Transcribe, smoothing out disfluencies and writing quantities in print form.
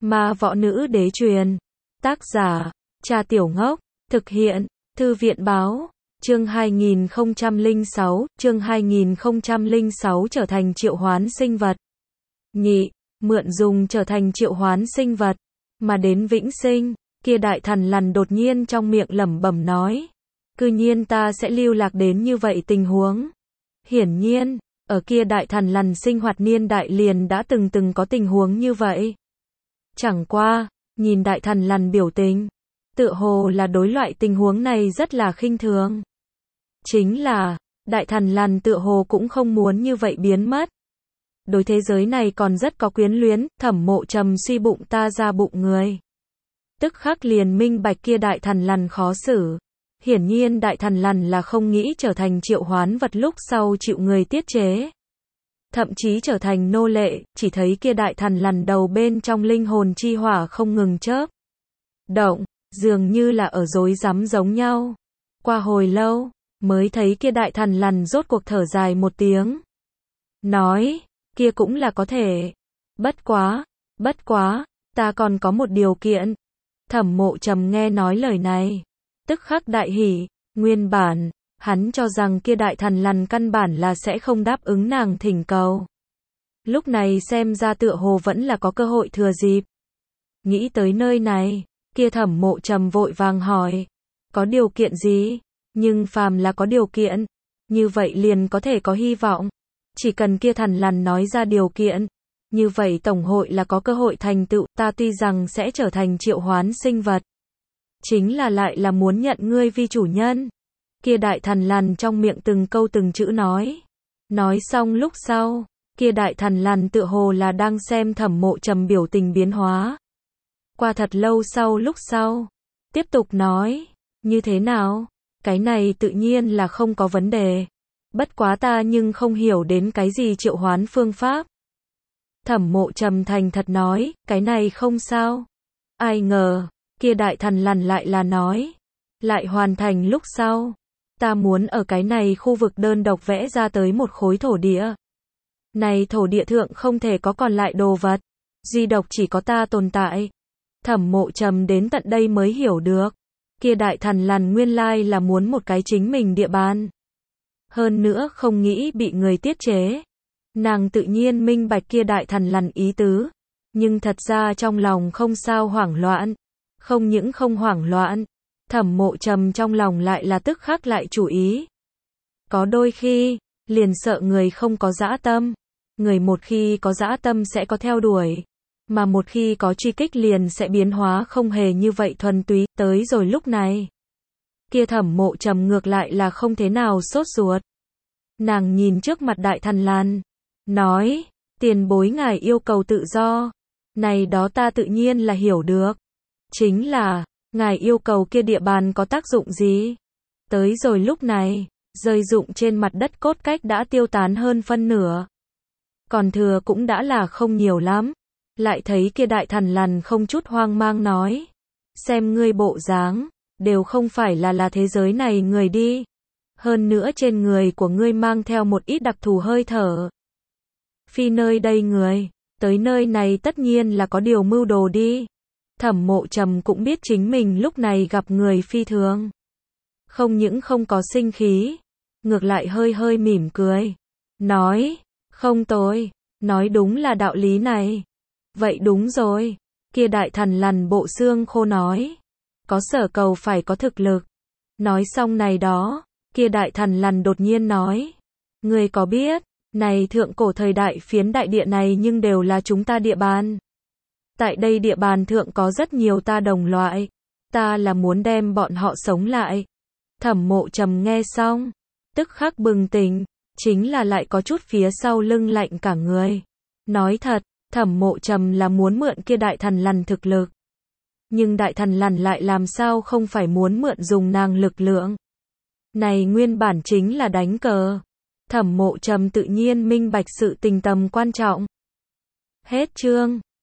Ma Võ Nữ Đế truyền. Tác giả, Cha Tiểu Ngốc. Thực hiện, Thư viện báo. Chương 2006, chương 2006 trở thành triệu hoán sinh vật. Nhị, mượn dùng trở thành triệu hoán sinh vật, mà đến vĩnh sinh, kia đại thần lằn đột nhiên trong miệng lẩm bẩm nói. Cư nhiên ta sẽ lưu lạc đến như vậy tình huống. Hiển nhiên, ở kia đại thần lằn sinh hoạt niên đại liền đã từng có tình huống như vậy. Chẳng qua, nhìn đại thần lằn biểu tình, tựa hồ là đối loại tình huống này rất là khinh thường. Chính là, đại thần lằn tựa hồ cũng không muốn như vậy biến mất. Đối thế giới này còn rất có quyến luyến, Thẩm Mộ Trầm suy bụng ta ra bụng người. Tức khắc liền minh bạch kia đại thần lằn khó xử. Hiển nhiên đại thần lằn là không nghĩ trở thành triệu hoán vật lúc sau chịu người tiết chế. Thậm chí trở thành nô lệ, chỉ thấy kia đại thần lằn đầu bên trong linh hồn chi hỏa không ngừng chớp động, dường như là ở rối rắm giống nhau. Qua hồi lâu, mới thấy kia đại thần lằn rốt cuộc thở dài một tiếng. Nói, kia cũng là có thể. Bất quá, ta còn có một điều kiện. Thẩm Mộ Trầm nghe nói lời này, tức khắc đại hỉ, nguyên bản, hắn cho rằng kia đại thần lằn căn bản là sẽ không đáp ứng nàng thỉnh cầu. Lúc này xem ra tựa hồ vẫn là có cơ hội thừa dịp. Nghĩ tới nơi này, kia Thẩm Mộ Trầm vội vàng hỏi, có điều kiện gì? Nhưng phàm là có điều kiện, như vậy liền có thể có hy vọng. Chỉ cần kia thần lằn nói ra điều kiện, như vậy tổng hội là có cơ hội thành tựu. Ta tuy rằng sẽ trở thành triệu hoán sinh vật, chính là lại là muốn nhận ngươi vi chủ nhân. Kia đại thần lằn trong miệng từng câu từng chữ nói. Nói xong lúc sau, kia đại thần lằn tựa hồ là đang xem Thẩm Mộ Trầm biểu tình biến hóa. Qua thật lâu sau lúc sau, tiếp tục nói, như thế nào? Cái này tự nhiên là không có vấn đề. Bất quá ta nhưng không hiểu đến cái gì triệu hoán phương pháp. Thẩm Mộ Trầm thành thật nói, cái này không sao. Ai ngờ, kia đại thần lằn lại là nói, lại hoàn thành lúc sau, ta muốn ở cái này khu vực đơn độc vẽ ra tới một khối thổ địa. Này thổ địa thượng không thể có còn lại đồ vật, duy độc chỉ có ta tồn tại. Thẩm Mộ Trầm đến tận đây mới hiểu được, kia đại thần lằn nguyên lai là muốn một cái chính mình địa bàn. Hơn nữa không nghĩ bị người tiết chế. Nàng tự nhiên minh bạch kia đại thần lằn ý tứ, nhưng thật ra trong lòng không sao hoảng loạn. Không những không hoảng loạn, Thẩm Mộ Trầm trong lòng lại là tức khắc lại chủ ý. Có đôi khi, liền sợ người không có dã tâm. Người một khi có dã tâm sẽ có theo đuổi, mà một khi có truy kích liền sẽ biến hóa không hề như vậy thuần túy. Tới rồi lúc này, kia Thẩm Mộ Trầm ngược lại là không thế nào sốt ruột. Nàng nhìn trước mặt đại thần lằn, nói, tiền bối ngài yêu cầu tự do. Này đó ta tự nhiên là hiểu được. Chính là, ngài yêu cầu kia địa bàn có tác dụng gì? Tới rồi lúc này, rơi rụng trên mặt đất cốt cách đã tiêu tán hơn phân nửa. Còn thừa cũng đã là không nhiều lắm. Lại thấy kia đại thần lằn không chút hoang mang nói, xem ngươi bộ dáng, đều không phải là thế giới này người đi. Hơn nữa trên người của ngươi mang theo một ít đặc thù hơi thở. Phi nơi đây người, tới nơi này tất nhiên là có điều mưu đồ đi. Thẩm Mộ Trầm cũng biết chính mình lúc này gặp người phi thường. Không những không có sinh khí, ngược lại hơi mỉm cười. Nói, không tồi, nói đúng là đạo lý này. Vậy đúng rồi, kia đại thần lằn bộ xương khô nói. Có sở cầu phải có thực lực. Nói xong này đó, kia đại thần lằn đột nhiên nói. Ngươi có biết, này thượng cổ thời đại phiến đại địa này nhưng đều là chúng ta địa bàn. Tại đây địa bàn thượng có rất nhiều ta đồng loại. Ta là muốn đem bọn họ sống lại. Thẩm Mộ Trầm nghe xong, tức khắc bừng tỉnh, chính là lại có chút phía sau lưng lạnh cả người. Nói thật, Thẩm Mộ Trầm là muốn mượn kia đại thần lằn thực lực. Nhưng đại thần lằn lại làm sao không phải muốn mượn dùng nàng lực lượng. Này nguyên bản chính là đánh cờ. Thẩm Mộ Trầm tự nhiên minh bạch sự tình tầm quan trọng. Hết chương.